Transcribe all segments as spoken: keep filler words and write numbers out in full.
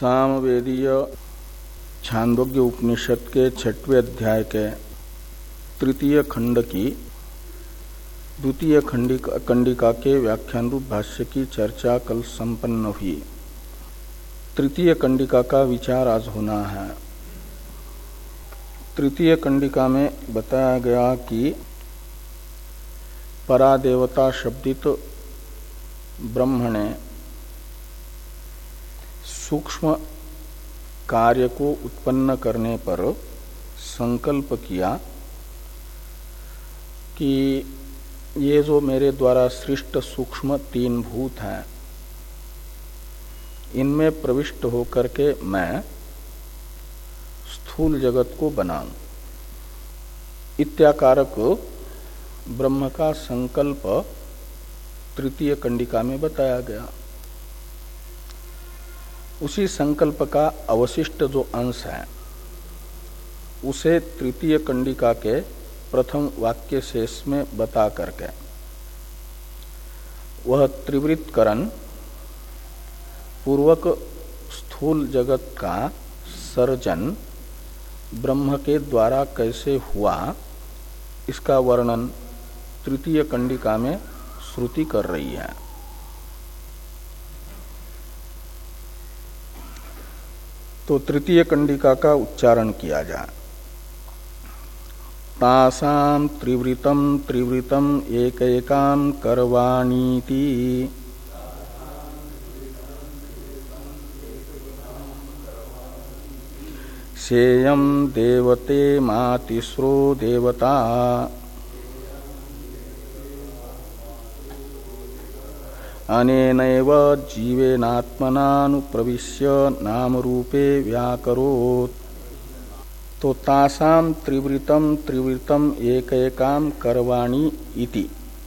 सामवेदीय छांदोग्य उपनिषद के छठवें अध्याय के तृतीय खंड की द्वितीय कंडिका के व्याख्यान रूप भाष्य की चर्चा कल संपन्न हुई। तृतीय कंडिका का विचार आज होना है। तृतीय कंडिका में बताया गया कि परादेवता शब्दित ब्रह्म ने सूक्ष्म कार्य को उत्पन्न करने पर संकल्प किया कि ये जो मेरे द्वारा सृष्ट सूक्ष्म तीन भूत हैं, इनमें प्रविष्ट होकर के मैं स्थूल जगत को बनाऊं। इत्याकारक ब्रह्म का संकल्प तृतीय कंडिका में बताया गया। उसी संकल्प का अवशिष्ट जो अंश है उसे तृतीय कंडिका के प्रथम वाक्य शेष में बता करके वह त्रिवृत्तकरण पूर्वक स्थूल जगत का सर्जन ब्रह्म के द्वारा कैसे हुआ, इसका वर्णन तृतीय कंडिका में श्रुति कर रही है। तो तृतीय कंडिका का उच्चारण किया जाए। तासाम त्रिवृतम त्रिवृतम एकैकाम करवाणीति सेयं देवते मातिस्रो देवता अनेनैव जीवेनात्मनानुप्रविश्य नाम रूपे व्याकरोत्। तो तासाम त्रिवृतम त्रिवृतम एकैकाम करवाणी इति,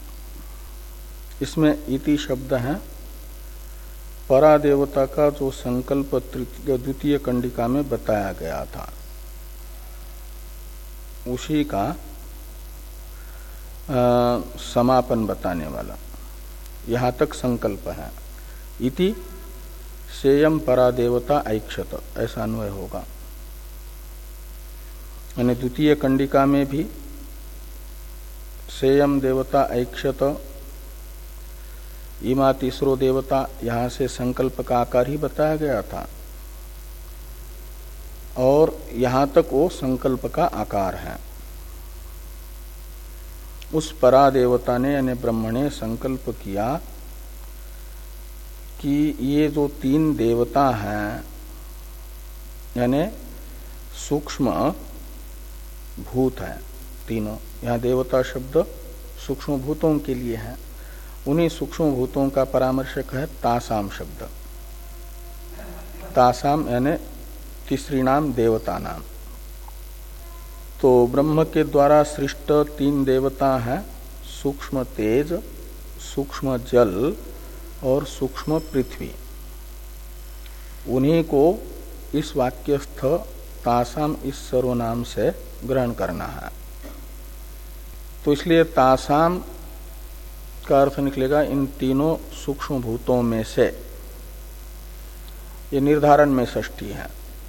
इसमें इति शब्द है परादेवता का जो संकल्प द्वितीय कंडिका में बताया गया था, उसी का आ, समापन बताने वाला यहाँ तक संकल्प है। इति सेयम परादेवता ऐक्षत, ऐसा अन्वय होगा। यानी द्वितीय कंडिका में भी सेयम देवता ऐक्षत, इमा तीसरो देवता, यहाँ से संकल्प का आकार ही बताया गया था और यहाँ तक वो संकल्प का आकार है। उस परादेवता ने यानी ब्रह्म ने संकल्प किया कि ये जो तीन देवता हैं, यानी सूक्ष्म भूत हैं तीनों, यहाँ देवता शब्द सूक्ष्म भूतों के लिए है। उन्हीं सूक्ष्म भूतों का परामर्शक है तासाम शब्द। तासाम यानी तीसरी नाम देवता नाम। तो ब्रह्म के द्वारा सृष्ट तीन देवता हैं, सूक्ष्म तेज, सूक्ष्म जल और सूक्ष्म पृथ्वी। उन्हीं को इस वाक्यस्थ तासाम इस सर्वनाम से ग्रहण करना है। तो इसलिए तासाम का अर्थ निकलेगा इन तीनों सूक्ष्म भूतों में से। ये निर्धारण में षष्ठी है।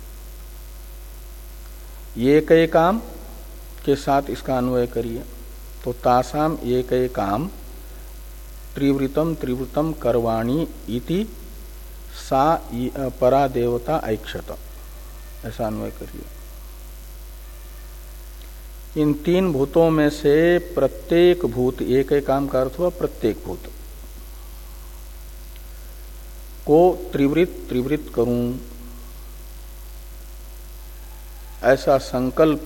ये कई काम के साथ इसका अन्वय करिए तो तासाम एक काम त्रिवृतम त्रिवृतम करवाणी इति सा परा देवता ऐक्षत, ऐसा अन्वय करिए। इन तीन भूतों में से प्रत्येक भूत, एक काम का अर्थ हुआ प्रत्येक भूत को त्रिवृत त्रिवृत करूं, ऐसा संकल्प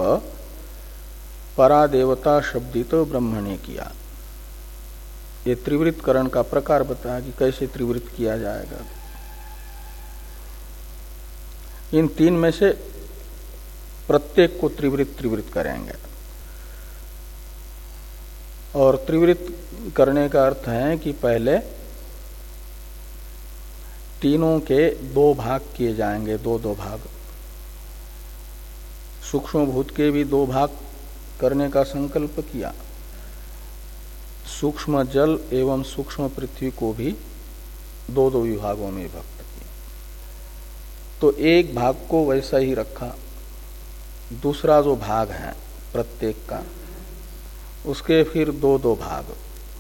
परादेवता शब्दित ब्रह्म ने किया। ये त्रिवृतकरण का प्रकार बताया कि कैसे त्रिवृत किया जाएगा। इन तीन में से प्रत्येक को त्रिवृत त्रिवृत करेंगे। और त्रिवृत करने का अर्थ है कि पहले तीनों के दो भाग किए जाएंगे, दो दो भाग। सूक्ष्म भूत के भी दो भाग करने का संकल्प किया, सूक्ष्म जल एवं सूक्ष्म पृथ्वी को भी दो दो विभागों में विभक्त किया। तो एक भाग को वैसा ही रखा, दूसरा जो भाग है प्रत्येक का उसके फिर दो दो भाग,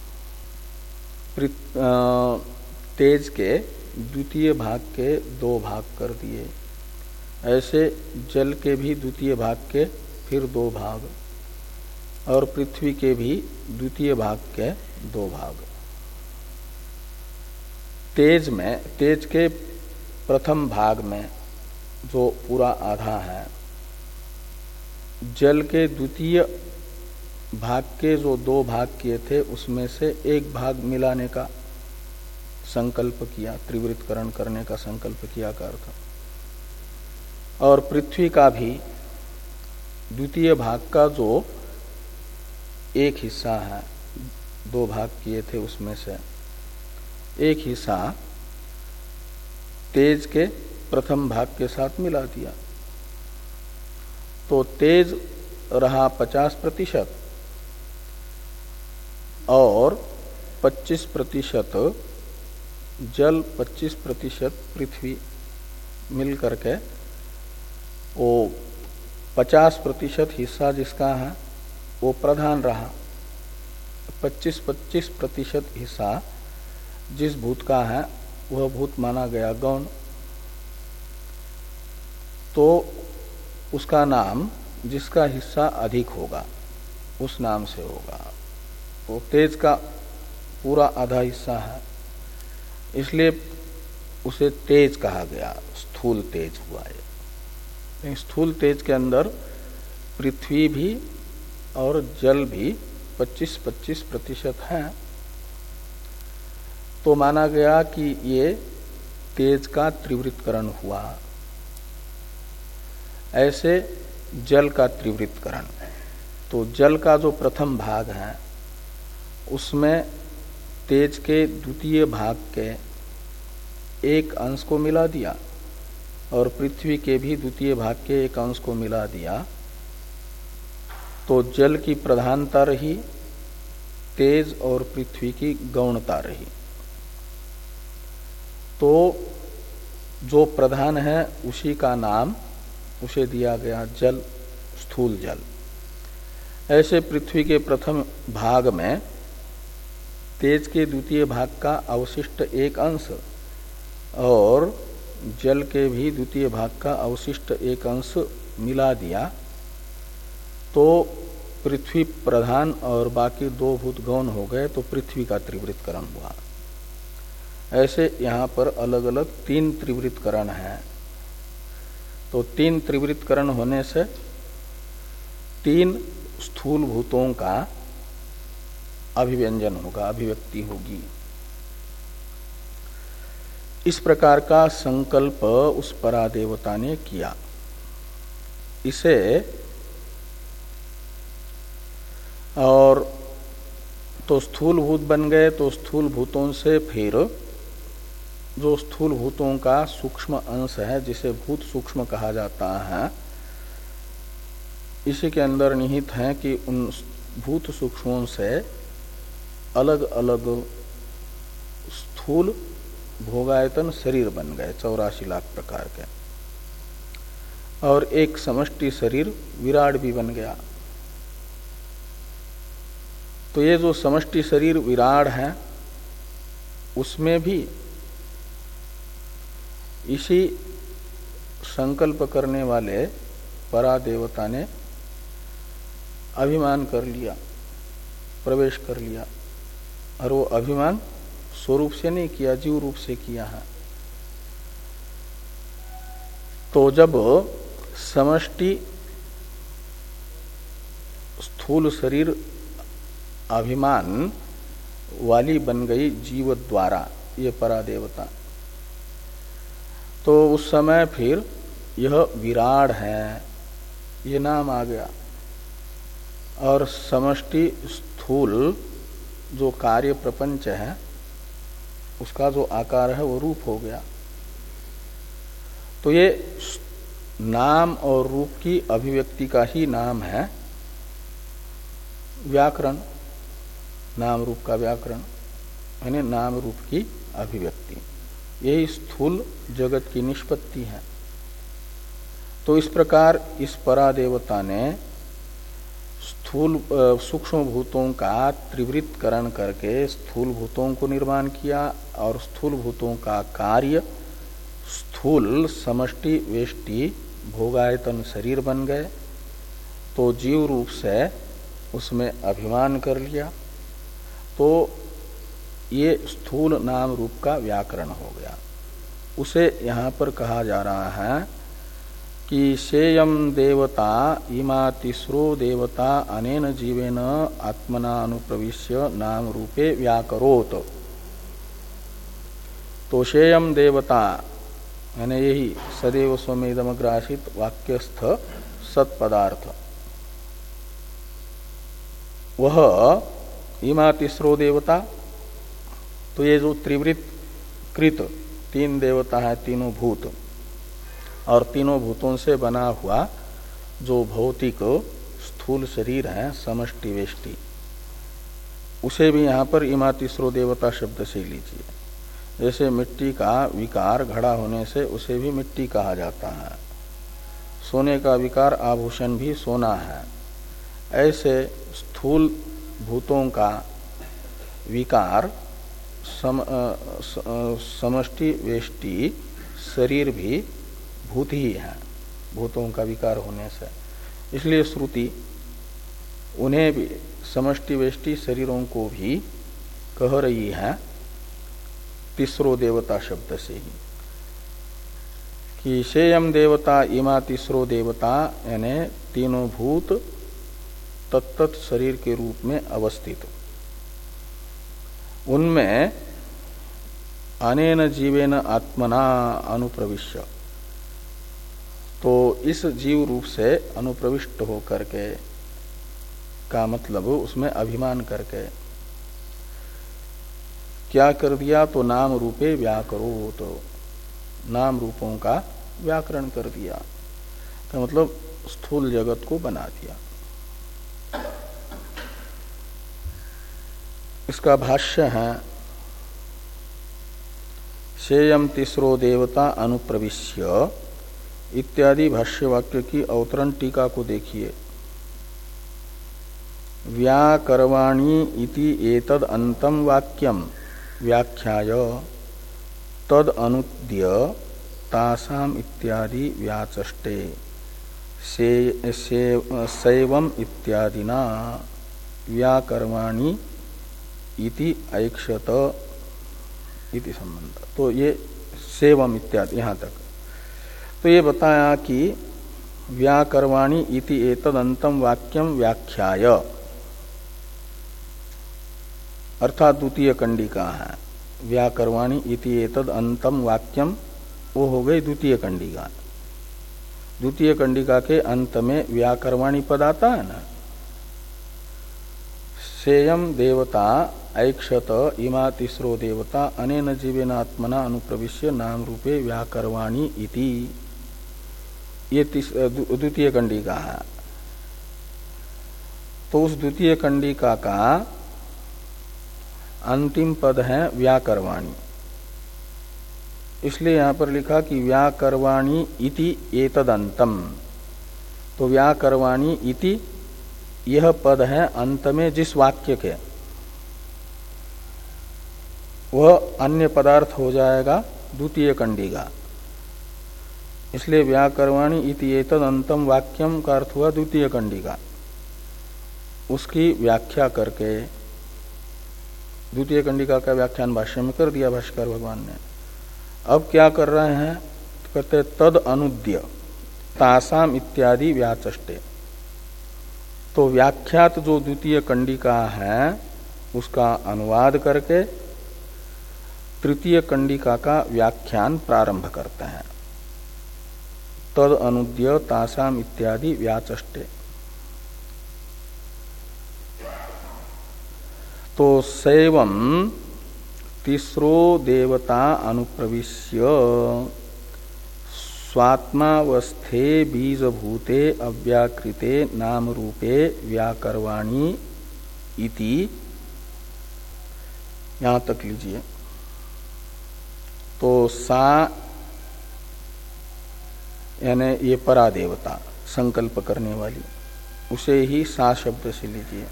तेज के द्वितीय भाग के दो भाग कर दिए। ऐसे जल के भी द्वितीय भाग के फिर दो भाग और पृथ्वी के भी द्वितीय भाग के दो भाग। तेज में, तेज के प्रथम भाग में जो पूरा आधा है, जल के द्वितीय भाग के जो दो भाग किए थे उसमें से एक भाग मिलाने का संकल्प किया, त्रिवृतकरण करने का संकल्प किया का अर्थ। और पृथ्वी का भी द्वितीय भाग का जो एक हिस्सा है, दो भाग किए थे उसमें से एक हिस्सा तेज के प्रथम भाग के साथ मिला दिया। तो तेज रहा पचास प्रतिशत और पच्चीस प्रतिशत जल, पच्चीस प्रतिशत पृथ्वी मिल करके वो पचास प्रतिशत हिस्सा जिसका है वो प्रधान रहा। पच्चीस पच्चीस प्रतिशत हिस्सा जिस भूत का है वह भूत माना गया गौण। तो उसका नाम जिसका हिस्सा अधिक होगा उस नाम से होगा। तो तेज का पूरा आधा हिस्सा है, इसलिए उसे तेज कहा गया, स्थूल तेज हुआ है। स्थूल तेज के अंदर पृथ्वी भी और जल भी पच्चीस पच्चीस प्रतिशत है। तो माना गया कि ये तेज का त्रिवृतकरण हुआ। ऐसे जल का त्रिवृतकरण, तो जल का जो प्रथम भाग है उसमें तेज के द्वितीय भाग के एक अंश को मिला दिया और पृथ्वी के भी द्वितीय भाग के एक अंश को मिला दिया। तो जल की प्रधानता रही, तेज और पृथ्वी की गौणता रही। तो जो प्रधान है उसी का नाम उसे दिया गया जल, स्थूल जल। ऐसे पृथ्वी के प्रथम भाग में तेज के द्वितीय भाग का अवशिष्ट एक अंश और जल के भी द्वितीय भाग का अवशिष्ट एक अंश मिला दिया। तो पृथ्वी प्रधान और बाकी दो भूत गौण हो गए, तो पृथ्वी का त्रिवृतकरण हुआ। ऐसे यहाँ पर अलग अलग तीन त्रिवृतकरण हैं। तो तीन त्रिवृतकरण होने से तीन स्थूल भूतों का अभिव्यंजन होगा, अभिव्यक्ति होगी। इस प्रकार का संकल्प उस परादेवता ने किया। इसे और तो स्थूल भूत बन गए। तो स्थूल भूतों से फिर जो स्थूल भूतों का सूक्ष्म अंश है, जिसे भूत सूक्ष्म कहा जाता है, इसी के अंदर निहित है कि उन भूत सूक्ष्मों से अलग अलग स्थूल भोगायतन शरीर बन गए, चौरासी लाख प्रकार के, और एक समष्टि शरीर विराट भी बन गया। तो ये जो समष्टि शरीर विराट है उसमें भी इसी संकल्प करने वाले परादेवता ने अभिमान कर लिया, प्रवेश कर लिया। और वो अभिमान स्वरूप से नहीं किया, जीव रूप से किया है। तो जब समष्टि स्थूल शरीर अभिमान वाली बन गई जीव द्वारा ये परादेवता, तो उस समय फिर यह विराट है ये नाम आ गया। और समष्टि स्थूल जो कार्य प्रपंच है उसका जो आकार है वो रूप हो गया। तो ये नाम और रूप की अभिव्यक्ति का ही नाम है व्याकरण, नाम रूप का व्याकरण, यानी नाम रूप की अभिव्यक्ति। यही स्थूल जगत की निष्पत्ति है। तो इस प्रकार इस परादेवता ने स्थूल सूक्ष्म भूतों का त्रिवृत्तकरण करके स्थूल भूतों को निर्माण किया और स्थूल भूतों का कार्य स्थूल समष्टि वेष्टि भोगायतन शरीर बन गए। तो जीव रूप से उसमें अभिमान कर लिया, तो ये स्थूल नाम रूप का व्याकरण हो गया। उसे यहाँ पर कहा जा रहा है कि शेयम देवता इमा तिस्रो देवता अनेन जीवेन आत्मना अनुप्रविश्य नाम रूपे व्याकरोत। तो शेयम देवता यानी यही सदैव स्वमेदमग्रासित वाक्यस्थ सत्पदार्थ, वह इमा तिस्रो देवता, तो ये जो त्रिवृत्त कृत तीन देवता है, तीनों भूत और तीनों भूतों से बना हुआ जो भौतिक स्थूल शरीर है समष्टि वेष्टि, उसे भी यहाँ पर इमा तिस्रो देवता शब्द से लीजिए। जैसे मिट्टी का विकार घड़ा होने से उसे भी मिट्टी कहा जाता है, सोने का विकार आभूषण भी सोना है, ऐसे स्थूल भूतों का विकार सम, समष्टि वेष्टि शरीर भी भूत ही है, भूतों का विकार होने से। इसलिए श्रुति उन्हें भी समष्टि वेष्टि शरीरों को भी कह रही है तीसरो देवता शब्द से ही, कि शेयम देवता इमा तीसरो देवता यानी तीनों भूत तत्त शरीर के रूप में अवस्थित, उनमें अनेन जीवेन आत्मना अनुप्रविश्य, तो इस जीव रूप से अनुप्रविष्ट होकर के का मतलब उसमें अभिमान करके क्या कर दिया, तो नाम रूपे व्याकरो, तो नाम रूपों का व्याकरण कर दिया, तो मतलब स्थूल जगत को बना दिया। इसका भाष्य है शेयम तीसरो देवता अनुप्रविश्य इत्यादि भाष्य वाक्य की अवतरण टीका को देखिए। व्याकरवाणी इति एतद अंतम वाक्यम व्याख्याय तद अनुद्य तासाम इत्यादि व्याचष्टे से, से, सैवम इत्यादिना व्याकरवाणी इति ऐक्षत इति संबंध। तो ये सेवम इत्यादि यहाँ तक तो ये बताया कि व्याकरवाणी इति एतद अंतम वाक्यम व्याख्याय, अर्थात द्वितीय कंडिका है। व्याकरवाणी इति एतद अंतम वाक्यम, वो हो गई द्वितीय कंडिका। द्वितीय कंडिका के अंत में व्याकरवाणी पद आता है ना, सेयम देवता ऐक्षत इमा तीसरो देवता अनेन जीवेन आत्मना अनुप्रविश्य नाम रूपे व्याकरवाणी इति, ये द्वितीय कंडिका है। तो उस द्वितीय कंडिका का अंतिम पद है व्याकरवाणी, इसलिए यहां पर लिखा कि व्याकरवाणी इति एतदंतम। तो व्याकरवाणी इति यह पद है अंत में जिस वाक्य के, वह अन्य पदार्थ हो जाएगा द्वितीय कंडिका। इसलिए व्याकरवाणी इति एतदंतम वाक्यम का अर्थ हुआ द्वितीय कंडिका। उसकी व्याख्या करके द्वितीय कंडिका का व्याख्यान भाष्य में कर दिया भाष्यकार भगवान ने। अब क्या कर रहे हैं, तो कहते तद अनुद्य तासाम इत्यादि व्याचष्टे। तो व्याख्यात जो द्वितीय कंडिका है उसका अनुवाद करके तृतीय कंडिका का व्याख्यान प्रारंभ करते हैं। तद अनुद्य तासाम इत्यादि व्याचष्टे। तो सैवम तीसरो देवता अनुप्रविश्य स्वात्मावस्थे बीजभूते अव्याकृते नाम रूपे व्याकरवाणी इति, यहां तक लीजिए। तो सा यानी ये परा देवता संकल्प करने वाली, उसे ही सा शब्द से लीजिए।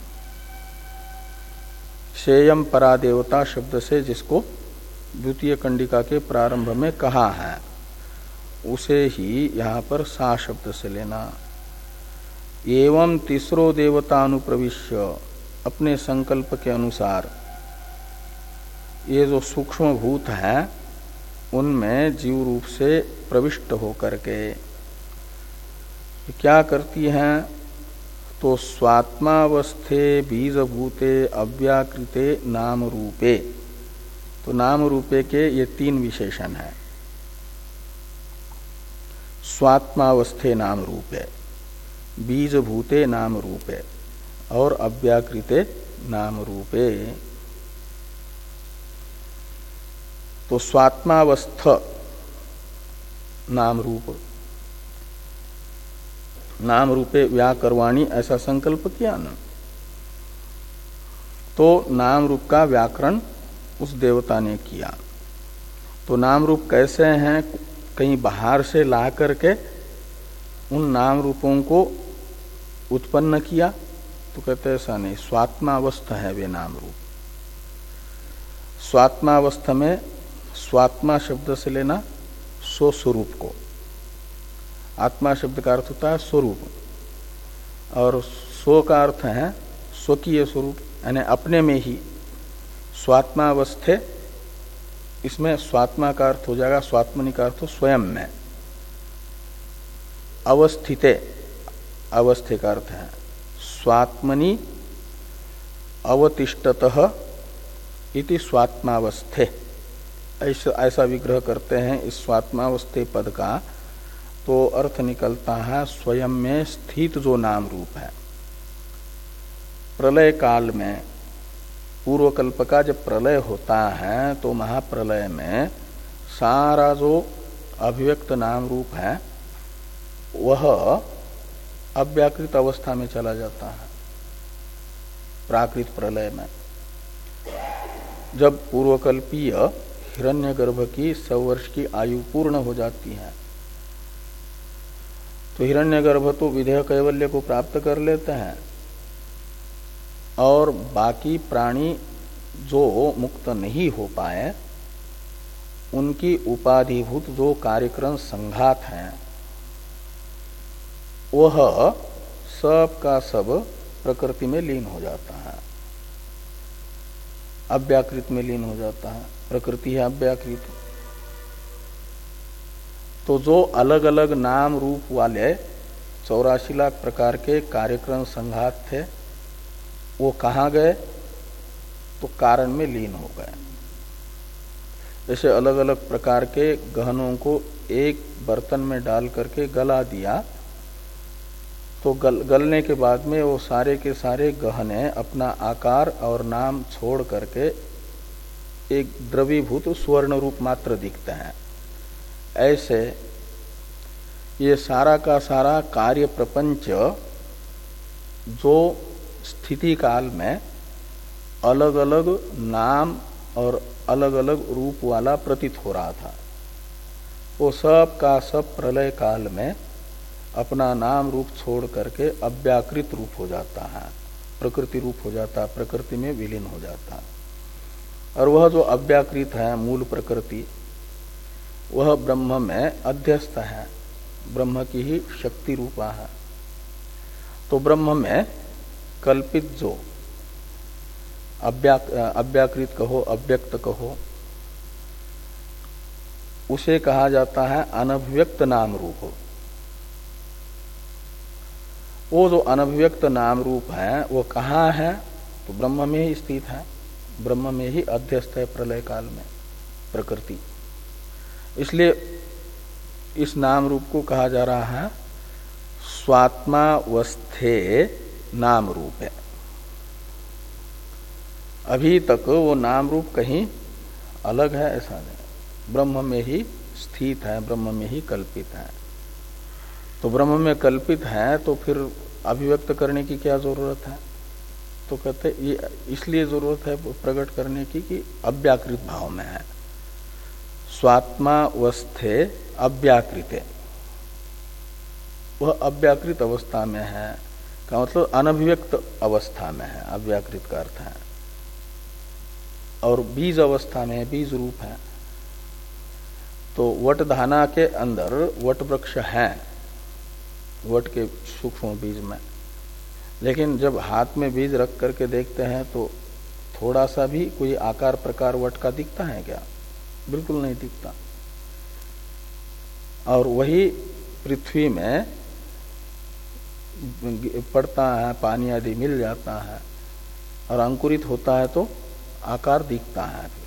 शेयम परा देवता शब्द से जिसको द्वितीय कंडिका के प्रारंभ में कहा है उसे ही यहाँ पर सा शब्द से लेना। एवं तीसरो देवता अनुप्रविश्य, अपने संकल्प के अनुसार ये जो सूक्ष्म भूत हैं उनमें जीव रूप से प्रविष्ट होकर के क्या करती हैं, तो स्वात्मावस्थे बीजभूते अव्याकृते नाम रूपे, तो नाम रूपे के ये तीन विशेषण हैं। स्वात्मावस्थे नाम रूपे, बीजभूते नाम रूपे और अव्याकृते नाम रूपे। तो स्वात्मावस्थ नाम रूप, नाम रूपे व्याकरवाणी ऐसा संकल्प किया ना, तो नाम रूप का व्याकरण उस देवता ने किया। तो नाम रूप कैसे हैं, कहीं बाहर से ला करके उन नाम रूपों को उत्पन्न किया, तो कहते ऐसा नहीं, स्वात्मावस्थ है वे नाम रूप। स्वात्मावस्थ में स्वात्मा शब्द से लेना सो स्वरूप को, आत्मा शब्द का अर्थ होता है स्वरूप, और स्व का अर्थ है स्वकीय स्वरूप, यानी अपने में ही। स्वात्मावस्थे, इसमें स्वात्मा का अर्थ हो जाएगा, स्वात्मनि का अर्थ हो स्वयं में। अवस्थिते, अवस्थे का अर्थ है स्वात्मनि अवतिष्ठतः इति स्वात्मावस्थे, ऐसा ऐसा विग्रह करते हैं इस स्वात्मावस्थे पद का, तो अर्थ निकलता है स्वयं में स्थित जो नाम रूप है। प्रलय काल में, पूर्व कल्प का जब प्रलय होता है तो महाप्रलय में सारा जो अभिव्यक्त नाम रूप है वह अव्याकृत अवस्था में चला जाता है। प्राकृत प्रलय में जब पूर्वकल्पीय हिरण्यगर्भ की सौ वर्ष की आयु पूर्ण हो जाती है तो हिरण्यगर्भ तो विधेय कैवल्य को प्राप्त कर लेते हैं, और बाकी प्राणी जो मुक्त नहीं हो पाए उनकी उपाधिभूत जो कार्यक्रम संघात हैं वह सब का सब प्रकृति में लीन हो जाता है, अव्याकृत में लीन हो जाता है। प्रकृति है अव्याकृत। तो जो अलग अलग नाम रूप वाले चौरासी लाख प्रकार के कार्यक्रम संघात थे वो कहाँ गए, तो कारण में लीन हो गए। जैसे अलग अलग प्रकार के गहनों को एक बर्तन में डाल करके गला दिया तो गल, गलने के बाद में वो सारे के सारे गहने अपना आकार और नाम छोड़ करके एक द्रवीभूत स्वर्ण रूप मात्र दिखते हैं। ऐसे ये सारा का सारा कार्य प्रपंच जो स्थिति काल में अलग अलग नाम और अलग अलग रूप वाला प्रतीत हो रहा था, वो सब का सब प्रलय काल में अपना नाम रूप छोड़ करके अव्याकृत रूप हो जाता है, प्रकृति रूप हो जाता है, प्रकृति में विलीन हो जाता है। और वह जो अव्याकृत है मूल प्रकृति वह ब्रह्म में अध्यस्त है, ब्रह्म की ही शक्ति रूपा है। तो ब्रह्म में कल्पित जो अव्याक, अव्याकृत कहो अव्यक्त कहो उसे कहा जाता है अनभिव्यक्त नाम रूप। वो जो अनभिव्यक्त नाम रूप है वो कहाँ है, तो ब्रह्म में ही स्थित है, ब्रह्म में ही अध्यस्त है प्रलय काल में प्रकृति। इसलिए इस नाम रूप को कहा जा रहा है स्वात्मावस्थे नाम रूप है। अभी तक वो नाम रूप कहीं अलग है ऐसा नहीं, ब्रह्म में ही स्थित है, ब्रह्म में ही कल्पित है। तो ब्रह्म में कल्पित है तो फिर अभिव्यक्त करने की क्या जरूरत है, तो कहते ये इसलिए जरूरत है प्रकट करने की कि अव्याकृत भाव में है। स्वात्मावस्थे अव्याकृते, वह अव्याकृत अवस्था में है, का मतलब अनभिव्यक्त अवस्था में है, अव्याकृत का अर्थ है। और बीज अवस्था में बीज रूप है। तो वटधाना के अंदर वट वृक्ष है, वट के सूक्ष्म बीज में, लेकिन जब हाथ में बीज रख करके देखते हैं तो थोड़ा सा भी कोई आकार प्रकार वट का दिखता है क्या? बिल्कुल नहीं दिखता। और वही पृथ्वी में पड़ता है, पानी आदि मिल जाता है और अंकुरित होता है तो आकार दिखता है। फिर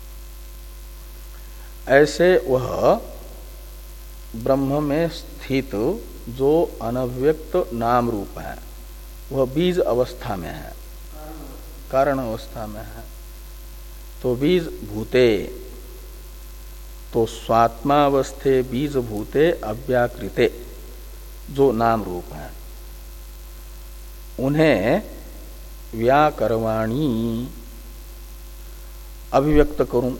ऐसे वह ब्रह्म में स्थित जो अनव्यक्त नाम रूप है वह बीज अवस्था में है, कारण अवस्था में है। तो बीज भूते, तो स्वात्मावस्थे बीज भूते अव्याकृते जो नाम रूप है उन्हें व्याकरवाणी अभिव्यक्त करूं।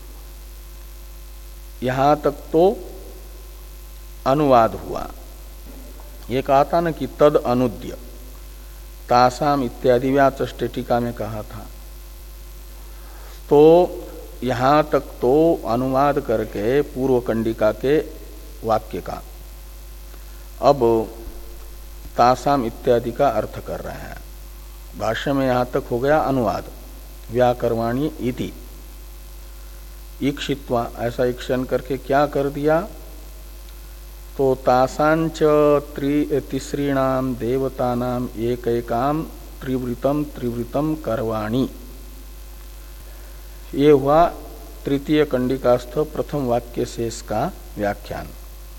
यहां तक तो अनुवाद हुआ। ये कहा था ना कि तद अनुद्य तासाम इत्यादि व्याचष्टे टीका में कहा था। तो यहां तक तो अनुवाद करके पूर्व कंडिका के वाक्य का अब तासाम इत्यादि का अर्थ कर रहे हैं। भाष्य में यहां तक हो गया अनुवाद, व्याकरवाणी इति ईक्षित्वा, ऐसा ईक्षण करके क्या कर दिया? तो तासांच तीसरीणाम देवतानाम एकैकाम त्रिवृतम त्रिवृतम करवाणी, ये हुआ तृतीय कंडिकास्थ प्रथम वाक्य से इसका व्याख्यान।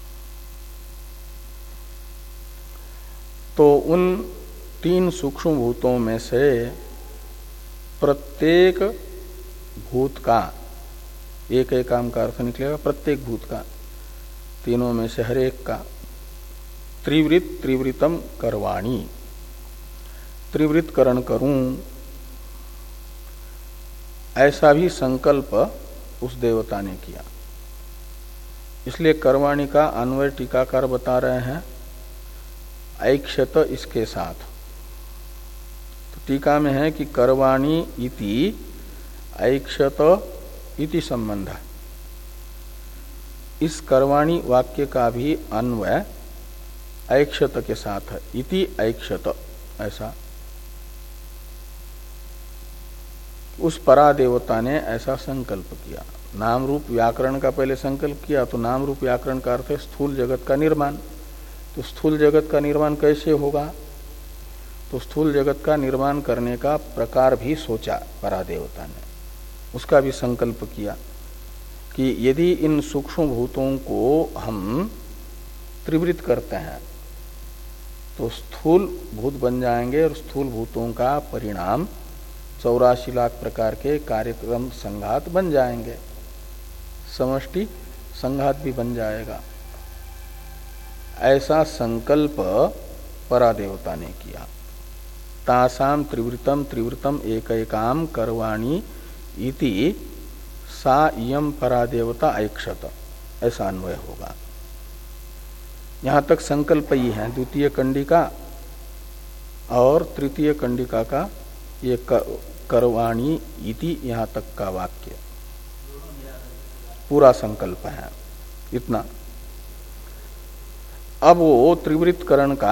तो उन तीन सूक्ष्म भूतों में से प्रत्येक भूत का, एक एक काम का अर्थ निकलेगा प्रत्येक भूत का, तीनों में से हर एक का त्रिवृत त्रिवृतम करवाणी, त्रिवृत करण करूं, ऐसा भी संकल्प उस देवता ने किया। इसलिए करवाणी का अन्वय टीकाकार बता रहे हैं ऐक्षत इसके साथ। तो टीका में है कि करवाणी इति ऐक्षत इति संबंध। इस करवाणी वाक्य का भी अन्वय ऐक्षत के साथ है, इति ऐक्षत, ऐसा उस परादेवता ने ऐसा संकल्प किया। नाम रूप व्याकरण का पहले संकल्प किया, तो नाम रूप व्याकरण का अर्थ है स्थूल जगत का निर्माण। तो स्थूल जगत का निर्माण कैसे होगा? तो स्थूल जगत का निर्माण करने का प्रकार भी सोचा परादेवता ने, उसका भी संकल्प किया कि यदि इन सूक्ष्म भूतों को हम त्रिवृत करते हैं तो स्थूल भूत बन जाएंगे और स्थूल भूतों का परिणाम चौरासी लाख प्रकार के कार्यक्रम संघात बन जाएंगे, समष्टि संघात भी बन जाएगा। ऐसा संकल्प परादेवता ने किया। तासाम त्रिवृतम त्रिवृतम एकैकाम करवाणी इति सा इयम परादेवता ऐक्षत, ऐसा अन्वय होगा। यहां तक संकल्प ही है। द्वितीय कंडिका और तृतीय कंडिका का ये करवाणी इति यहां तक का वाक्य पूरा संकल्प है, इतना। अब वो त्रिवृतकरण का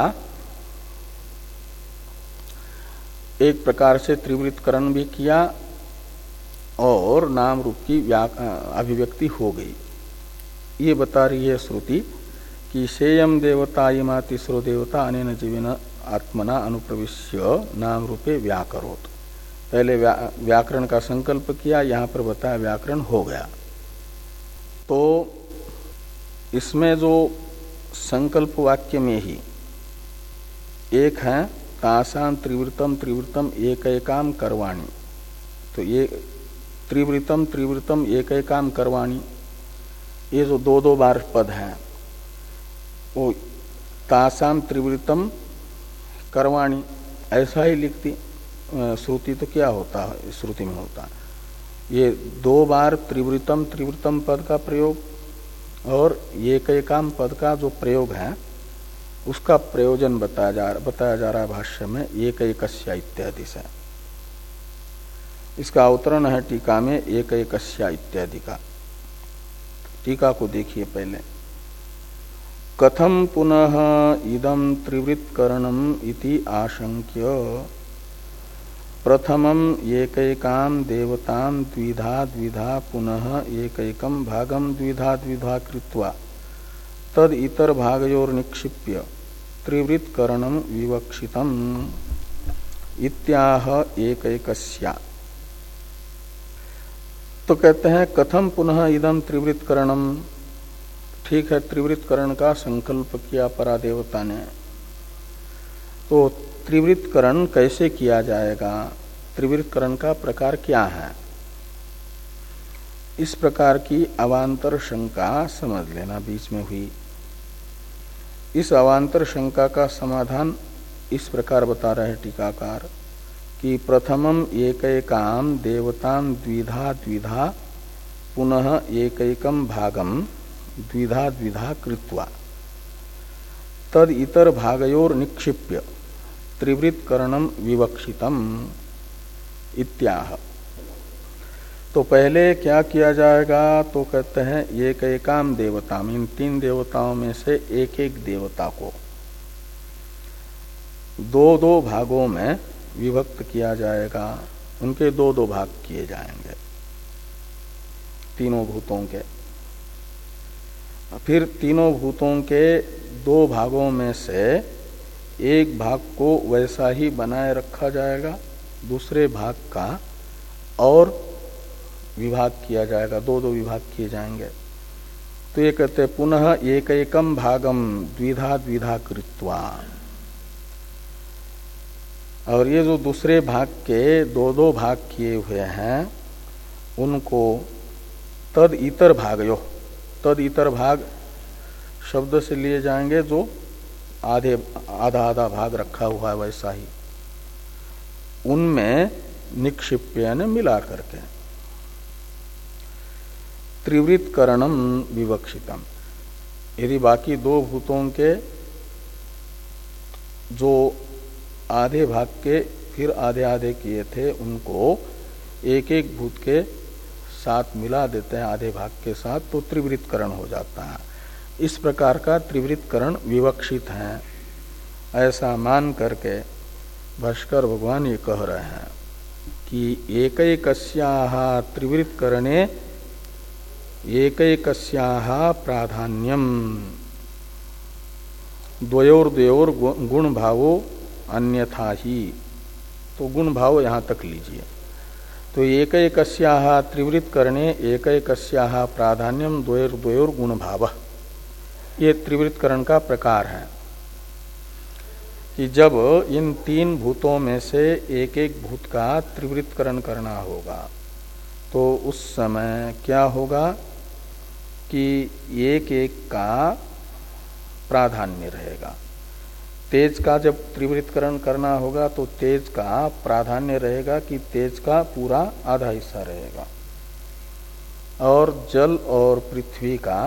एक प्रकार से त्रिवृतकरण भी किया और नाम रूप की अभिव्यक्ति हो गई। ये बता रही है श्रुति कि सेयम देवता इमा तीसरो देवता अनेन जीवेन आत्मना अनुप्रविश्य नाम रूपे व्याकरोत। पहले व्या, व्याकरण का संकल्प किया, यहां पर बताया व्याकरण हो गया। तो इसमें जो संकल्प वाक्य में ही एक है तासाम त्रिवृतम त्रिवृतम एकैकाम करवाणी। तो ये त्रिवृतम त्रिवृतम एकैकाम करवाणी, ये जो दो दो बार पद है वो तासाम त्रिवृतम करवाणी ऐसा ही लिखती श्रुति। तो क्या होता है श्रुति में होता, ये दो बार त्रिवृतम त्रिवृतम पद का प्रयोग और एकैकाम पद का जो प्रयोग है उसका प्रयोजन बताया जा बताया जा रहा है भाष्य में एक एकस्या इत्यादि से। इसका अवतरण है टीका में एक एकस्या इत्यादि का। टीका को देखिए पहले। कथम पुनः इदं त्रिवृत्करणम इति आशंक्य प्रथमम एकैकां देवतां द्विधा द्विधा पुनः एकैकं भागं द्विधा द्विधा कृत्वा तद इतर भागयोर निक्षिप्य त्रिवृत्करणम विवक्षितम इत्याह एकैकस्या। तो कहते हैं कथम पुनः इदं त्रिवृत्करणम। ठीक है, त्रिवृत्करण का संकल्प किया परादेवता ने, तो त्रिवृत्करण कैसे किया जाएगा, त्रिवृत्करण का प्रकार क्या है, इस प्रकार की अवांतर शंका समझ लेना बीच में हुई। इस अवांतर शंका का समाधान इस प्रकार बता रहे टीकाकार कि प्रथमम एकैकां देवतां द्विधा द्विधा पुनः एकैकं भागम द्विधा द्विधा कृत्वा तद इतर भागयोर निक्षिप्य त्रिवृत्करणम विवक्षितम इत्याह। तो पहले क्या किया जाएगा, तो कहते हैं एक एकाम देवता, इन तीन देवताओं में से एक एक देवता को दो दो भागों में विभक्त किया जाएगा। उनके दो दो भाग किए जाएंगे तीनों भूतों के। फिर तीनों भूतों के दो भागों में से एक भाग को वैसा ही बनाए रखा जाएगा, दूसरे भाग का और विभाग किया जाएगा, दो दो विभाग किए जाएंगे। तो ये कहते पुनः एक एकम भागम द्विधा द्विधा कृत्वा। और ये जो दूसरे भाग के दो दो भाग किए हुए हैं उनको तद इतर भागयो, तद इतर भाग शब्द से लिए जाएंगे जो आधे आधा आधा भाग रखा हुआ है वैसा ही, उनमें निक्षिप्य ने मिला करके त्रिवृत्करणम विवक्षितम। यदि बाकी दो भूतों के जो आधे भाग के फिर आधे आधे किए थे उनको एक एक भूत के साथ मिला देते हैं आधे भाग के साथ, तो त्रिवृत्करण हो जाता है। इस प्रकार का त्रिवृत्करण विवक्षित है, ऐसा मान करके भास्कर भगवान ये कह रहे हैं कि एकैकस्याः त्रिवृत्करणे एकैकस्याः प्राधान्यम द्वयोर द्वयोर गुण भावो अन्यथा ही। तो गुण भाव यहां तक लीजिए। तो एकैकस्याः त्रिवृत्करणे एकैकस्याः प्राधान्यम द्वयोर द्वयोर गुण भाव, ये त्रिवृत्करण का प्रकार है कि जब इन तीन भूतों में से एक एक भूत का त्रिवृत्करण करना होगा तो उस समय क्या होगा कि एक एक का प्राधान्य रहेगा। तेज का जब त्रिवृत्करण करना होगा तो तेज का प्राधान्य रहेगा कि तेज का पूरा आधा हिस्सा रहेगा, और जल और पृथ्वी का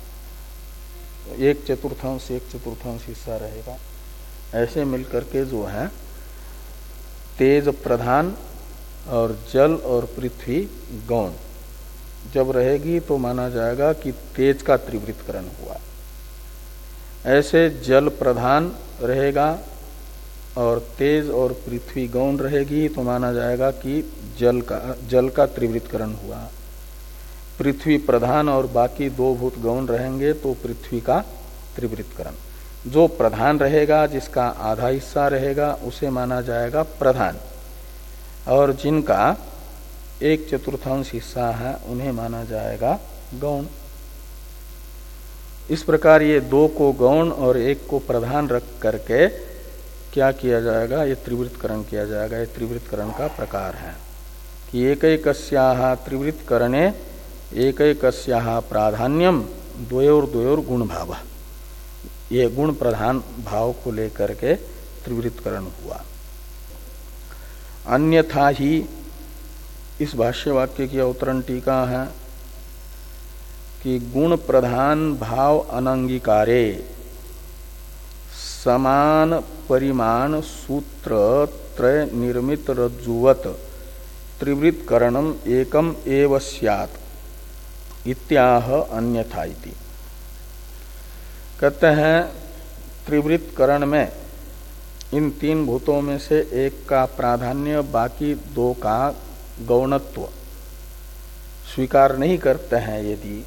एक चतुर्थांश एक चतुर्थांश हिस्सा रहेगा। ऐसे मिलकर के जो है तेज प्रधान और जल और पृथ्वी गौण जब रहेगी तो माना जाएगा कि तेज का त्रिवृत्करण हुआ। ऐसे जल प्रधान रहेगा और तेज और पृथ्वी गौण रहेगी तो माना जाएगा कि जल का जल का त्रिवृत्करण हुआ। पृथ्वी प्रधान और बाकी दो भूत गौण रहेंगे तो पृथ्वी का त्रिवृत्करण। जो प्रधान रहेगा, जिसका आधा हिस्सा रहेगा, उसे माना जाएगा प्रधान, और जिनका एक चतुर्थांश हिस्सा है उन्हें माना जाएगा गौण। इस प्रकार ये दो को गौण और एक को प्रधान रख करके क्या किया जाएगा, ये त्रिवृत्करण किया जाएगा। ये त्रिवृत्करण का प्रकार है कि एकैकस्याः त्रिवृत्करणे एकैकस्याः प्राधान्यम द्वयोर द्वयोर गुण भाव, ये गुण प्रधान भाव को लेकर के त्रिवृत्करण हुआ। अन्यथा ही, इस भाष्य वाक्य की अवतरण टीका है कि गुण प्रधान भाव अनंगीकारे समान परिमाण सूत्र त्रय निर्मित रज्जुवत त्रिवृत करणम एकम एव स्यात् इत्याह अन्यथा इति। कहते हैं त्रिवृत करण में इन तीन भूतों में से एक का प्राधान्य बाकी दो का गौणत्व स्वीकार नहीं करते हैं यदि,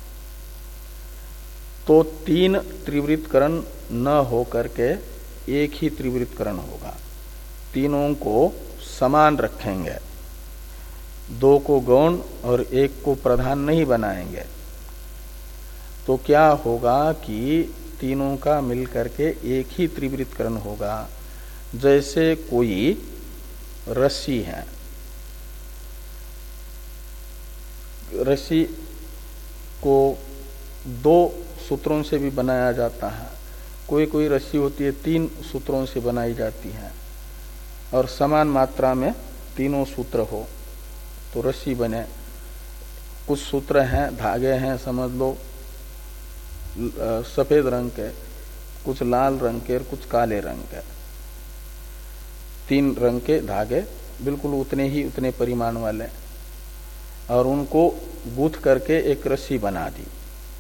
तो तीन त्रिवृतकरण न हो करके एक ही त्रिवृतकरण होगा। तीनों को समान रखेंगे, दो को गौण और एक को प्रधान नहीं बनाएंगे, तो क्या होगा कि तीनों का मिलकर के एक ही त्रिवृतकरण होगा। जैसे कोई रस्सी है, रस्सी को दो सूत्रों से भी बनाया जाता है, कोई कोई रस्सी होती है तीन सूत्रों से बनाई जाती है, और समान मात्रा में तीनों सूत्र हो तो रस्सी बने। कुछ सूत्र हैं, धागे हैं, समझ लो सफेद रंग के, कुछ लाल रंग के और कुछ काले रंग के, तीन रंग के धागे बिल्कुल उतने ही उतने परिमाण वाले, और उनको गूंथ करके एक रस्सी बना दी।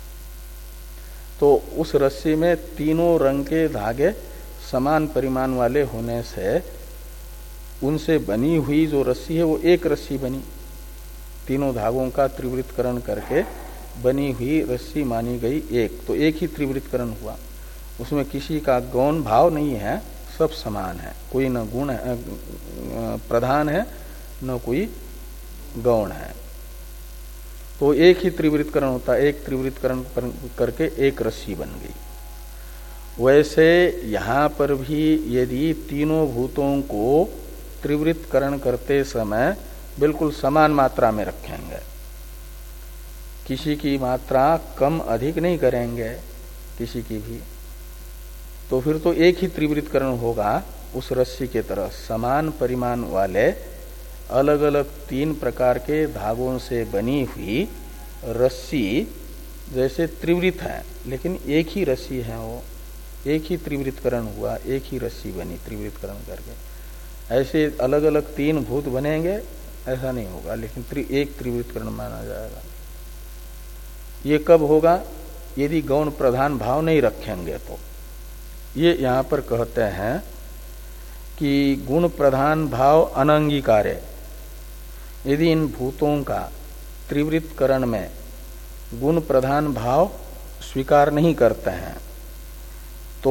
तो उस रस्सी में तीनों रंग के धागे समान परिमाण वाले होने से उनसे बनी हुई जो रस्सी है वो एक रस्सी बनी। तीनों धागों का त्रिवृतकरण करके बनी हुई रस्सी मानी गई एक, तो एक ही त्रिवृतकरण हुआ। उसमें किसी का गौण भाव नहीं है, सब समान है, कोई न गुण है, प्रधान है न कोई गौण है, तो एक ही त्रिवृतकरण होता है। एक त्रिवृतकरण करके एक रस्सी बन गई। वैसे यहाँ पर भी यदि तीनों भूतों को त्रिवृतकरण करते समय बिल्कुल समान मात्रा में रखेंगे, किसी की मात्रा कम अधिक नहीं करेंगे किसी की भी, तो फिर तो एक ही त्रिवृतकरण होगा उस रस्सी के तरह। समान परिमाण वाले अलग अलग तीन प्रकार के धागों से बनी हुई रस्सी जैसे त्रिवृत है, लेकिन एक ही रस्सी है, वो एक ही त्रिवृतकरण हुआ, एक ही रस्सी बनी त्रिवृतकरण करके। ऐसे अलग अलग तीन भूत बनेंगे ऐसा नहीं होगा, लेकिन त्रि, एक त्रिवृतकरण माना जाएगा। ये कब होगा? यदि गौण प्रधान भाव नहीं रखेंगे तो। ये यहाँ पर कहते हैं कि गुण प्रधान भाव अनंगीकार्य, यदि इन भूतों का त्रिवृतकरण में गुण प्रधान भाव स्वीकार नहीं करते हैं तो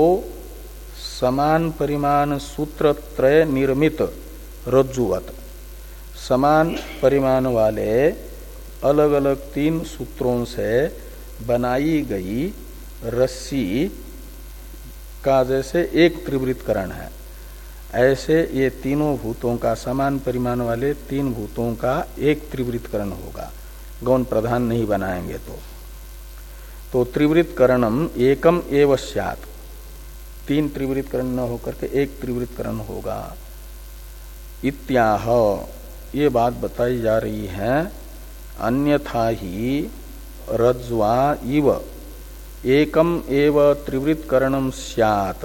समान परिमाण सूत्र त्रय निर्मित रज्जुवत, समान परिमाण वाले अलग अलग तीन सूत्रों से बनाई गई रस्सी का जैसे एक त्रिवृतकरण है, ऐसे ये तीनों भूतों का, समान परिमाण वाले तीन भूतों का एक त्रिवृतकरण होगा, गौण प्रधान नहीं बनाएंगे तो। तो त्रिवृतकरणम एकम एव स्यात्, तीन त्रिवृतकरण न होकर के एक त्रिवृतकरण होगा। इत्याह, ये बात बताई जा रही है। अन्यथा ही रज्ज्वा इव एकम एव त्रिवृतकरणम स्यात्,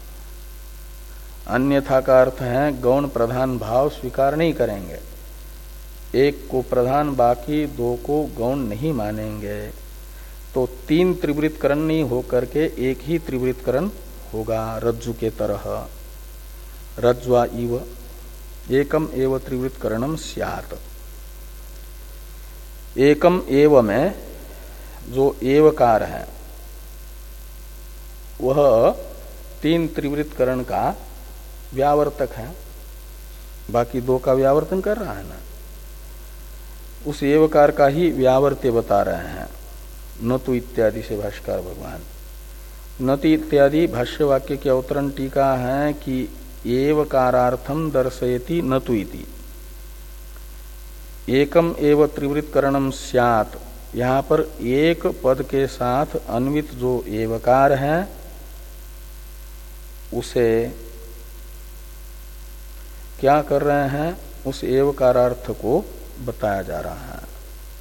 अन्यथा का अर्थ है गौण प्रधान भाव स्वीकार नहीं करेंगे, एक को प्रधान बाकी दो को गौण नहीं मानेंगे, तो तीन त्रिवृतकरण नहीं होकर के एक ही त्रिवृतकरण होगा रज्जु के तरह। रज्ज्वा इव एकम एव त्रिवृतकरणम स्यात्। एकम एव में जो एवकार है वह तीन त्रिवृतकरण का व्यावर्तक है, बाकी दो का व्यावर्तन कर रहा है ना, उस एवकार का ही व्यावर्त्य बता रहे हैं। नतु इत्यादि से भाष्यकार भगवान, नतु इत्यादि भाष्य वाक्य की अवतरण टीका है कि एवकारार्थम दर्शयति नतु इति, एकम एव त्रिवृतकरणम स्यात्, यहाँ पर एक पद के साथ अन्वित जो एवकार है उसे क्या कर रहे हैं, उस एवकारार्थ को बताया जा रहा है।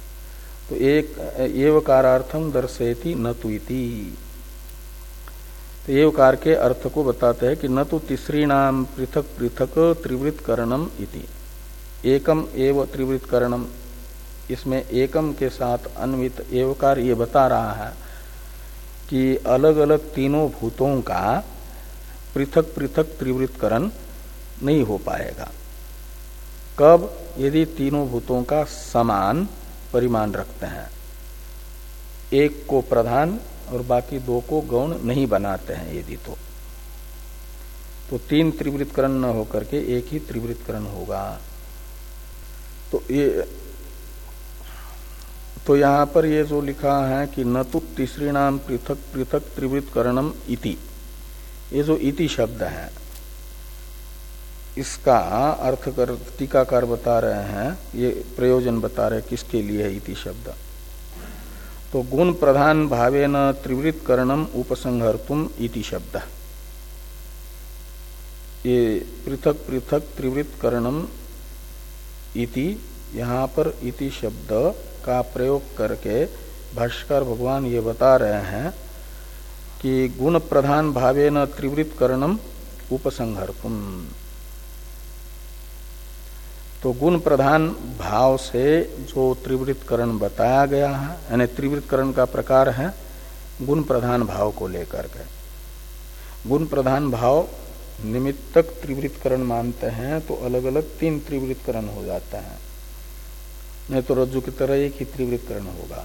तो एक एवकारार्थम दर्शयति नतु इति, तो ये कार के अर्थ को बताते हैं कि न तो तीसरी नाम पृथक पृथक त्रिवृत करणम इति, एकम एव त्रिवृत करणम, इसमें एकम के साथ अन्वित एवकार ये बता रहा है कि अलग अलग तीनों भूतों का पृथक पृथक त्रिवृतकरण नहीं हो पाएगा। कब? यदि तीनों भूतों का समान परिमाण रखते हैं, एक को प्रधान और बाकी दो को गौण नहीं बनाते हैं यदि, तो तो तीन त्रिवृतकरण न होकर के एक ही त्रिवृतकरण होगा। तो ये तो यहां पर ये जो लिखा है कि न तो तीसरी नाम पृथक पृथक त्रिवृतकरणम इति, ये जो इति शब्द है इसका अर्थ कर टीकाकार बता रहे हैं, ये प्रयोजन बता रहे हैं किसके लिए है इति शब्द। तो गुण प्रधान भावेन त्रिवृतकरणम उपसंहर्तुम इति शब्द, ये पृथक पृथक त्रिवृतकरणम इति, यहाँ पर इति शब्द का प्रयोग करके भाष्यकार भगवान ये बता रहे हैं कि गुण प्रधान भावेन त्रिवृतकरणम उपसंहर्तुम। तो गुण प्रधान भाव से जो त्रिवृतकरण बताया गया है, यानी त्रिवृतकरण का प्रकार है गुण प्रधान भाव को लेकर के। गुण प्रधान भाव निमित्तक त्रिवृतकरण मानते हैं तो अलग अलग तीन त्रिवृतकरण हो जाता है, नहीं तो रज्जु की तरह एक ही त्रिवृतकरण होगा।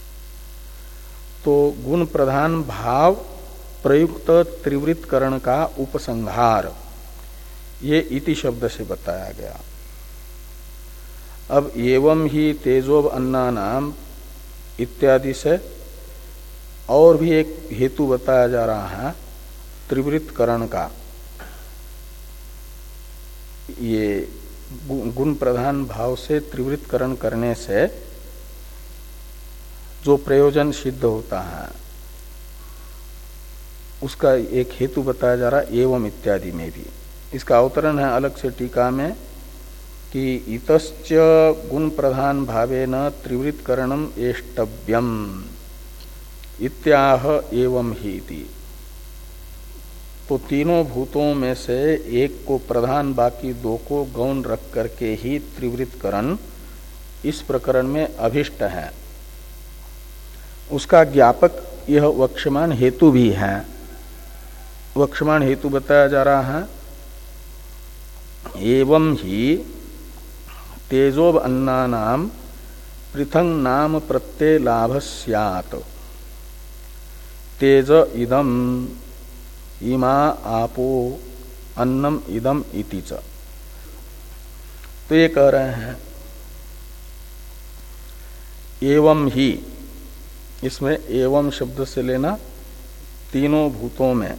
तो गुण प्रधान भाव प्रयुक्त त्रिवृतकरण का उपसंहार ये इति शब्द से बताया गया। अब एवं ही तेजोब अन्ना नाम इत्यादि से और भी एक हेतु बताया जा रहा है त्रिवृतकरण का। ये गुण प्रधान भाव से त्रिवृतकरण करने से जो प्रयोजन सिद्ध होता है उसका एक हेतु बताया जा रहा है एवं इत्यादि में भी। इसका अवतरण है अलग से टीका में कि इतश्च गुण प्रधान भावेन त्रिवृतकरणम एष्टव्यम इत्याह एवं ही इति। तो तीनों भूतों में से एक को प्रधान बाकी दो को गौण रख करके ही त्रिवृतकरण इस प्रकरण में अभिष्ट है, उसका ज्ञापक यह वक्ष्यमान हेतु भी है। वक्ष्यमान हेतु बताया जा रहा है एवं ही तेजोब अन्ना नाम पृथंग नाम प्रत्यय लाभ स्यात् तेज इदम इमा आपो अन्नम इदम इति च। तो ये कह रहे हैं एवं ही, इसमें एवं शब्द से लेना तीनों भूतों में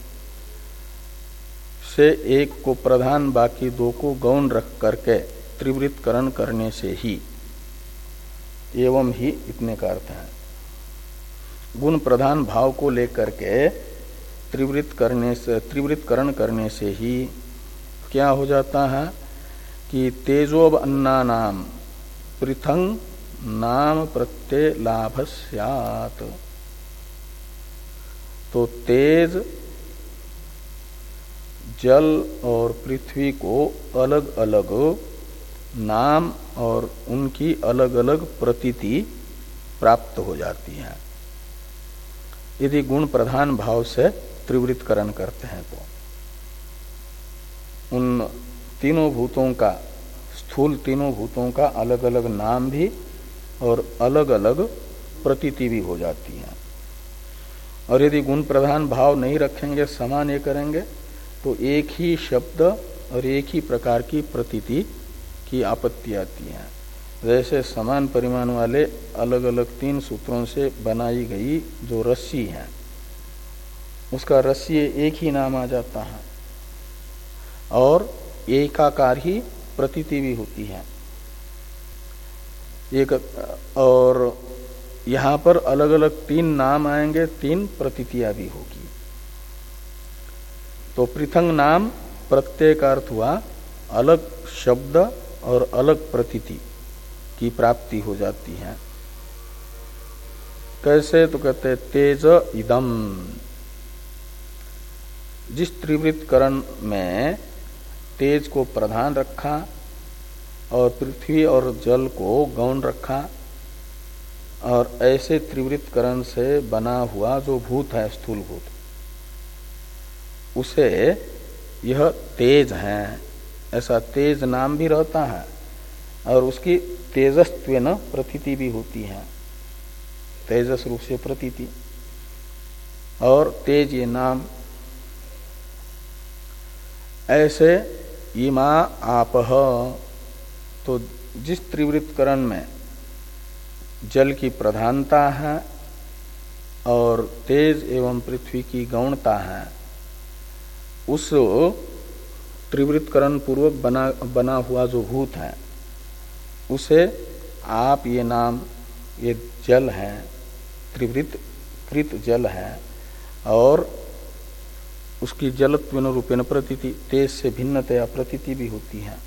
से एक को प्रधान बाकी दो को गौण रख करके त्रिवृतकरण करने से ही, एवं ही इतने का अर्थ है। गुण प्रधान भाव को लेकर के त्रिवृत करने से त्रिवृतकरण करने से ही क्या हो जाता है कि तेजोब अन्ना नाम पृथंग नाम प्रत्यय लाभ स्यात्। तो तेज जल और पृथ्वी को अलग अलग नाम और उनकी अलग अलग प्रतीति प्राप्त हो जाती है यदि गुण प्रधान भाव से त्रिवृतकरण करते हैं। तो उन तीनों भूतों का, स्थूल तीनों भूतों का अलग अलग नाम भी और अलग अलग प्रतीति भी हो जाती है। और यदि गुण प्रधान भाव नहीं रखेंगे, समान ये करेंगे, तो एक ही शब्द और एक ही प्रकार की प्रतीति की आपत्ति आती है। जैसे समान परिमाण वाले अलग अलग तीन सूत्रों से बनाई गई जो रस्सी है, उसका रस्सी एक ही नाम आ जाता है और एकाकार ही प्रतीति भी होती है। एक और यहां पर अलग अलग तीन नाम आएंगे, तीन प्रतीतियां भी होगी। तो पृथंग नाम प्रत्यय का अर्थ हुआ अलग शब्द और अलग प्रतीति की प्राप्ति हो जाती है। कैसे? तो कहते तेज इदम, जिस त्रिवृत्तकरण में तेज को प्रधान रखा और पृथ्वी और जल को गौण रखा, और ऐसे त्रिवृत्तकरण से बना हुआ जो भूत है स्थूल भूत, उसे यह तेज है, ऐसा तेज नाम भी रहता है और उसकी तेजस्त्वेन प्रतीति भी होती है, तेजस रूप से प्रतीति और तेज ये नाम। ऐसे इमा आपह, तो जिस त्रिवृत्तकरण में जल की प्रधानता है और तेज एवं पृथ्वी की गौणता है, उस त्रिवृत्तकरण पूर्वक बना बना हुआ जो भूत है उसे आप ये नाम, ये जल है, त्रिवृत्त कृत जल है और उसकी जलत्वेन रूपेण प्रतीति, तेज से भिन्नतया प्रतीति भी होती है।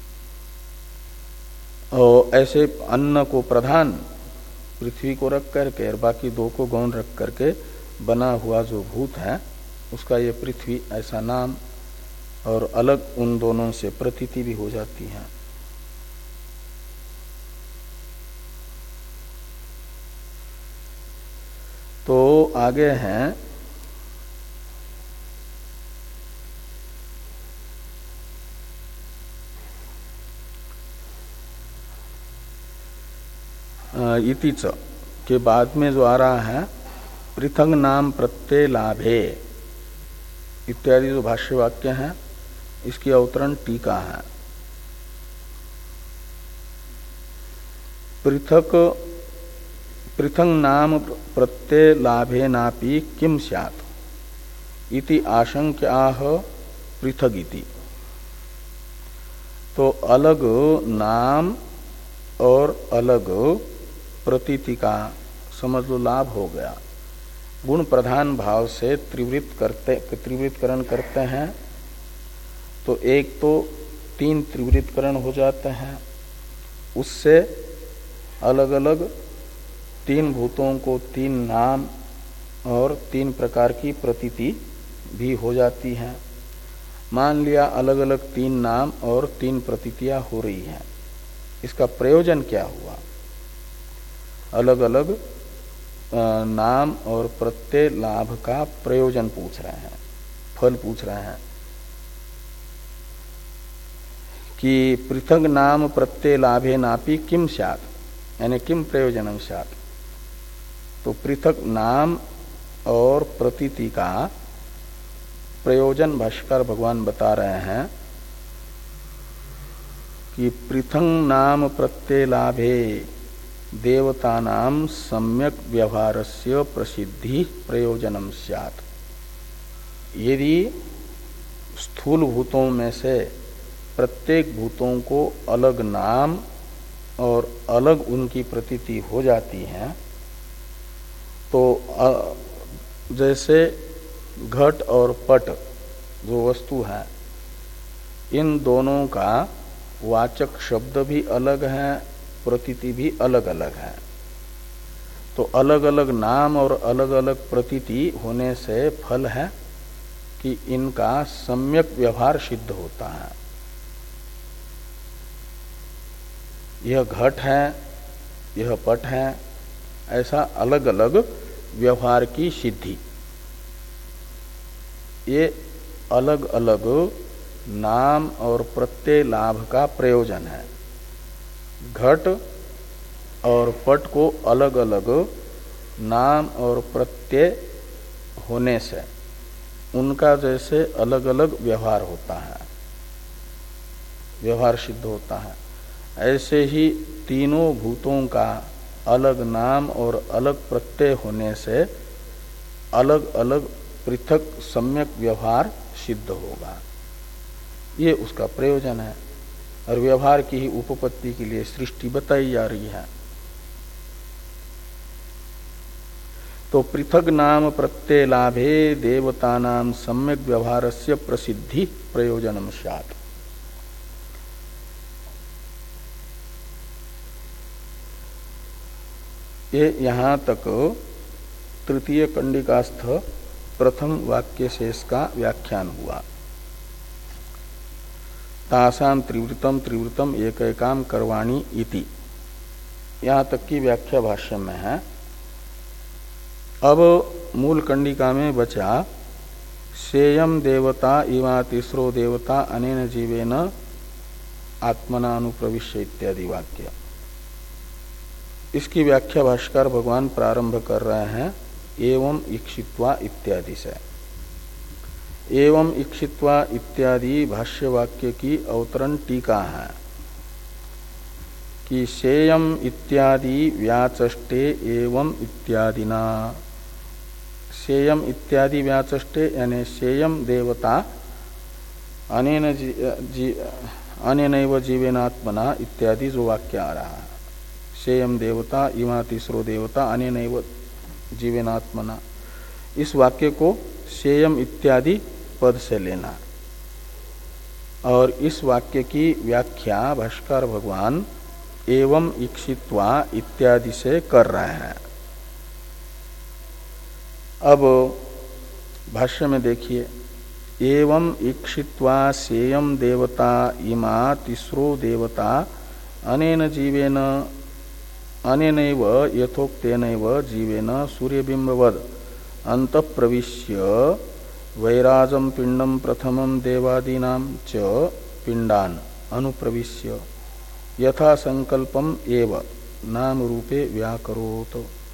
और ऐसे अन्न को प्रधान पृथ्वी को रख करके और बाकी दो को गौण रख करके बना हुआ जो भूत है उसका ये पृथ्वी ऐसा नाम, और अलग उन दोनों से प्रतीति भी हो जाती है। तो आगे हैं इति च के बाद में जो आ रहा है पृथक नाम प्रत्यय लाभे इत्यादि जो भाष्य वाक्य है, इसकी अवतरण टीका है। पृथक पृथक नाम प्रत्यय लाभे नापि किम स्यात् इति आशंक्याह पृथक इति। तो अलग नाम और अलग प्रतीति का समझ लो लाभ हो गया। गुण प्रधान भाव से त्रिवृत्त करते त्रिवृत्तकरण करते हैं तो एक तो तीन त्रिवृत्तकरण हो जाते हैं, उससे अलग अलग तीन भूतों को तीन नाम और तीन प्रकार की प्रतीति भी हो जाती है। मान लिया अलग अलग तीन नाम और तीन प्रतीतियां हो रही हैं, इसका प्रयोजन क्या हुआ? अलग अलग नाम और प्रत्यय लाभ का प्रयोजन पूछ रहे हैं, फल पूछ रहे हैं कि पृथक नाम प्रत्यय लाभे नापि किम स्यात्, यानी किम प्रयोजनम स्यात्। तो पृथक नाम और प्रतीति का प्रयोजन भाष्यकार भगवान बता रहे हैं कि पृथक नाम प्रत्यय लाभे देवतानां सम्यक व्यवहारस्य प्रसिद्धि प्रयोजनम स्यात्। यदि स्थूल भूतों में से प्रत्येक भूतों को अलग नाम और अलग उनकी प्रतीति हो जाती है, तो जैसे घट और पट जो वस्तु है, इन दोनों का वाचक शब्द भी अलग है, प्रतीति भी अलग अलग है। तो अलग अलग नाम और अलग अलग प्रतीति होने से फल है कि इनका सम्यक व्यवहार सिद्ध होता है। यह घट है, यह पट है, ऐसा अलग अलग व्यवहार की सिद्धि, ये अलग अलग नाम और प्रत्यय लाभ का प्रयोजन है। घट और पट को अलग अलग नाम और प्रत्यय होने से उनका जैसे अलग अलग व्यवहार होता है, व्यवहार सिद्ध होता है, ऐसे ही तीनों भूतों का अलग नाम और अलग प्रत्यय होने से अलग अलग पृथक सम्यक व्यवहार सिद्ध होगा। ये उसका प्रयोजन है। और व्यवहार की ही उपपत्ति के लिए सृष्टि बताई जा रही है। तो पृथक नाम प्रत्यय लाभे देवतानां सम्यक व्यवहारस्य प्रसिद्धि प्रयोजनम स्यात्। ये यहां तक तृतीय कंडिकास्थ प्रथम वाक्य से इसका व्याख्यान हुआ। तासाम त्रिवृतम त्रिवृतम एकैकाम करवाणी इति, यहाँ तक की व्याख्या भाष्य में है। अब मूल कंडिका में बचा सेयम देवता इवा तीसरो देवता अनेन जीवेन आत्मना अनुप्रविश्य इत्यादि वाक्य। इसकी व्याख्या भाष्कर भगवान प्रारंभ कर रहे हैं एवं इक्षित्वा इत्यादि से। एवं इक्षित्वा इत्यादि भाष्य वाक्य की अवतरण टीका है कि सेयम इत्यादि व्याचष्टे एवं इत्यादिना। सेयम इत्यादि व्याचष्टे यानी सेयम देवता अनेन जी, जी, अनेनैव जीवेनात्मना इत्यादि जो वाक्य आ रहा है, सेयम देवता इमा तीसरो देवता अनेनैव जीवेनात्मना, इस वाक्य को सेयम इत्यादि पद से लेना। और इस वाक्य की व्याख्या भाष्कर भगवान एवं इक्षित्वा इत्यादि से कर रहे हैं। अब भाष्य में देखिए, एवं इक्षित्वा सेयम देवता इमा तीसरो देवता अनेन जीवेन अनेनैव यथोक्तेनैव जीवेन सूर्यबिंबवद अंतःप्रविश्य वैराजम पिंडम प्रथमम देवादीनां च पिंडान अनुप्रविश्य यथा संकल्पम एव नाम रूपे व्याकरोत।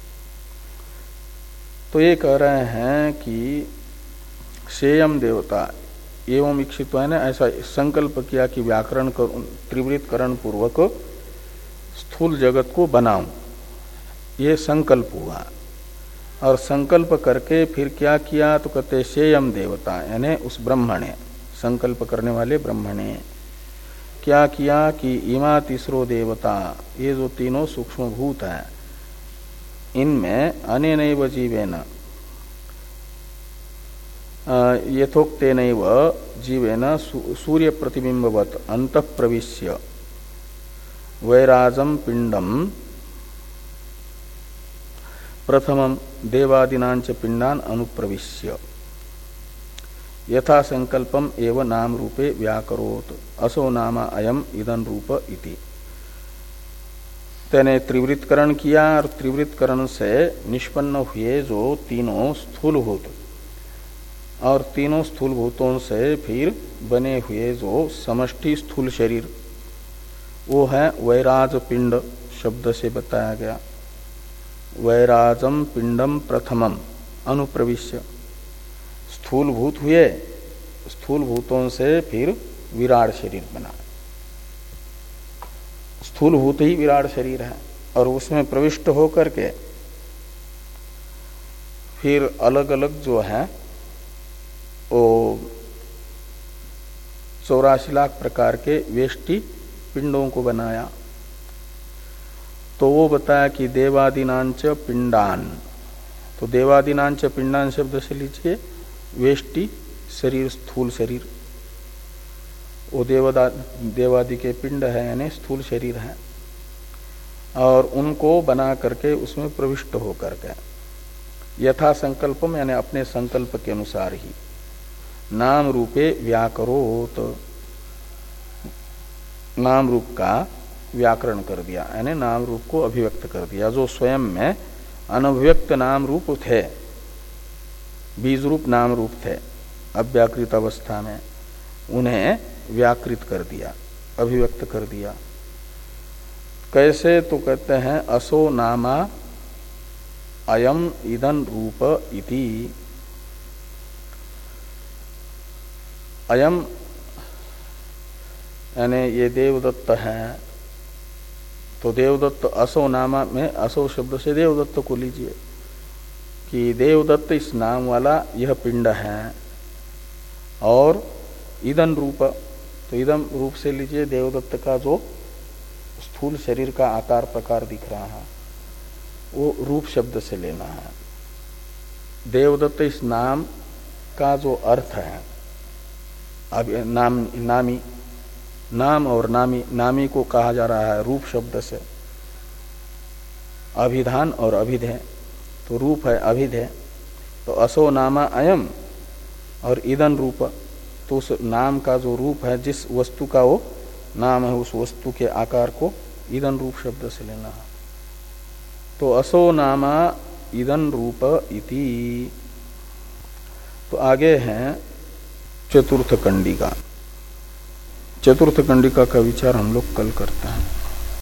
तो ये कह रहे हैं कि सेयम देवता एवं इक्षित्वा ने ऐसा संकल्प किया कि व्याकरण त्रिवृत करण पूर्वक स्थूल जगत को बनाऊं, ये संकल्प हुआ। और संकल्प करके फिर क्या किया तो कहते सेयम देवता यानी उस ब्रह्म ने, संकल्प करने वाले ब्रह्म ने क्या किया कि इमा तीसरो देवता, ये जो तीनों सूक्ष्म भूत हैं, इनमें अनेनैव जीवेन यथोक्तेनैव जीवेन सूर्य प्रतिबिंबवत अंतःप्रविश्य वैराजम पिंडम प्रथमम देवादिनांच पिंडान अनुप्रविश्य यथा संकल्पम एव नाम रूपे व्याकरोत असो नामा अयम इदन रूप इति। तेने त्रिवृतकरण किया और त्रिवृतकरण से निष्पन्न हुए जो तीनों स्थूलभूत और तीनों स्थूलभूतों से फिर बने हुए जो समष्टि स्थूल शरीर, वो है वैराज पिंड शब्द से बताया गया। वैराजम पिंडम प्रथमम अनुप्रविश्य, स्थूल भूत हुए, स्थूल भूतों से फिर विराट शरीर बना। स्थूल भूत ही विराट शरीर है और उसमें प्रविष्ट होकर के फिर अलग अलग जो है वो चौरासी लाख प्रकार के वेष्टि पिंडों को बनाया। तो वो बताया कि देवादिनांच पिंडान, तो देवादिनांच पिंडान शब्द से लीजिए वेष्टि शरीर, स्थूल शरीर, वो देवदा देवादि के पिंड है यानी स्थूल शरीर है। और उनको बना करके उसमें प्रविष्ट होकर के यथा संकल्पम यानी अपने संकल्प के अनुसार ही नाम रूपे व्याकरोत, नाम रूप का व्याकरण कर दिया यानी नाम रूप को अभिव्यक्त कर दिया। जो स्वयं में अनभिव्यक्त नाम रूप थे, बीज रूप नाम रूप थे अव्याकृत अवस्था में, उन्हें व्याकृत कर दिया, अभिव्यक्त कर दिया। कैसे तो कहते हैं असो नामा अयम इदन रूप इति। अयम यानी ये देवदत्त है, तो देवदत्त असो नामा में असो शब्द से देवदत्त को लीजिए कि देवदत्त इस नाम वाला यह पिंड है। और इदन रूप, तो इदम रूप से लीजिए देवदत्त का जो स्थूल शरीर का आकार प्रकार दिख रहा है वो रूप शब्द से लेना है। देवदत्त इस नाम का जो अर्थ है, अब नाम नामी, नाम और नामी, नामी को कहा जा रहा है रूप शब्द से, अभिधान और अभिधेय, तो रूप है अभिधेय। तो असो नामा अयम और इदन रूप, तो उस नाम का जो रूप है, जिस वस्तु का वो नाम है, उस वस्तु के आकार को इदन रूप शब्द से लेना है। तो असो नामा इदन रूप इति। तो आगे है चतुर्थ कंडिका। चतुर्थ कंडिका का विचार हम लोग कल करते हैं।